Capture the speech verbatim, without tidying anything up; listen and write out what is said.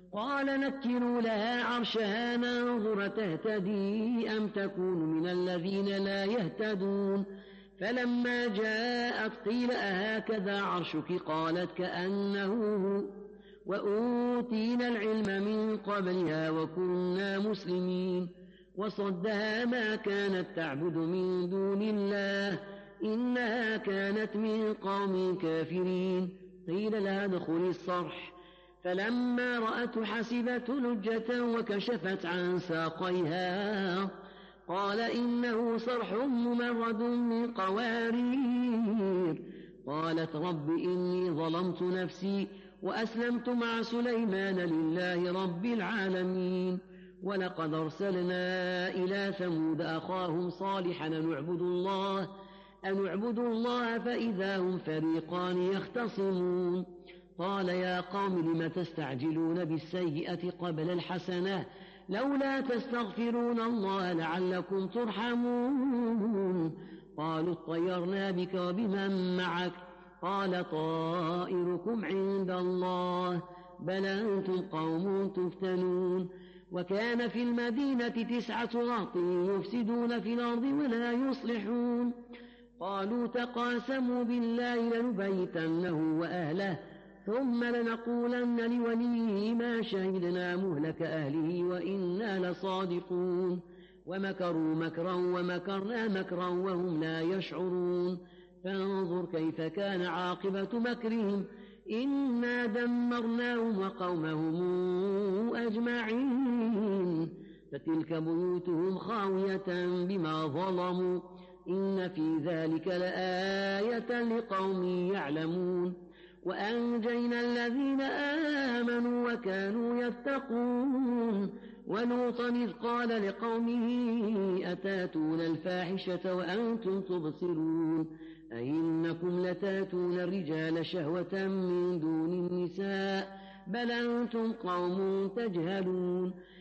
قال نكروا لها عرشها ننظر تهتدي أم تكون من الذين لا يهتدون فلما جاءت قيل أهكذا عرشك قالت كأنه هو وأوتينا العلم من قبلها وكنا مسلمين وصدها ما كانت تعبد من دون الله إنها كانت من قوم كافرين قيل لها ادخلي الصرح فلما رأته حسبته لجة وكشفت عن ساقيها قال إنه صرح ممرد من قوارير قالت رب إني ظلمت نفسي وأسلمت مع سليمان لله رب العالمين ولقد أرسلنا إلى ثمود أخاهم صالحا أن اعبدوا الله أن اعبدوا الله فإذا هم فريقان يختصمون قال يا قوم لم تستعجلون بالسيئة قبل الحسنة لولا تستغفرون الله لعلكم ترحمون قالوا اطيرنا بك وبمن معك قال طائركم عند الله بل أنتم قوم تفتنون وكان في المدينة تسعة رهط يفسدون في الأرض ولا يصلحون قالوا تقاسموا بالله لنبيتنه وأهله ثم لنقولن لوليه ما شهدنا مهلك أهله وإنا لصادقون ومكروا مكرا ومكرنا مكرا وهم لا يشعرون فانظر كيف كان عاقبة مكرهم إنا دمرناهم وقومهم أجمعين فتلك بيوتهم خاوية بما ظلموا إن في ذلك لآية لقوم يعلمون وأنجينا الذين آمنوا وكانوا يتقون ولوطا إذ قال لقومه أتاتون الفاحشة وأنتم تبصرون أئنكم لتاتون الرجال شهوة من دون النساء بل أنتم قوم تجهلون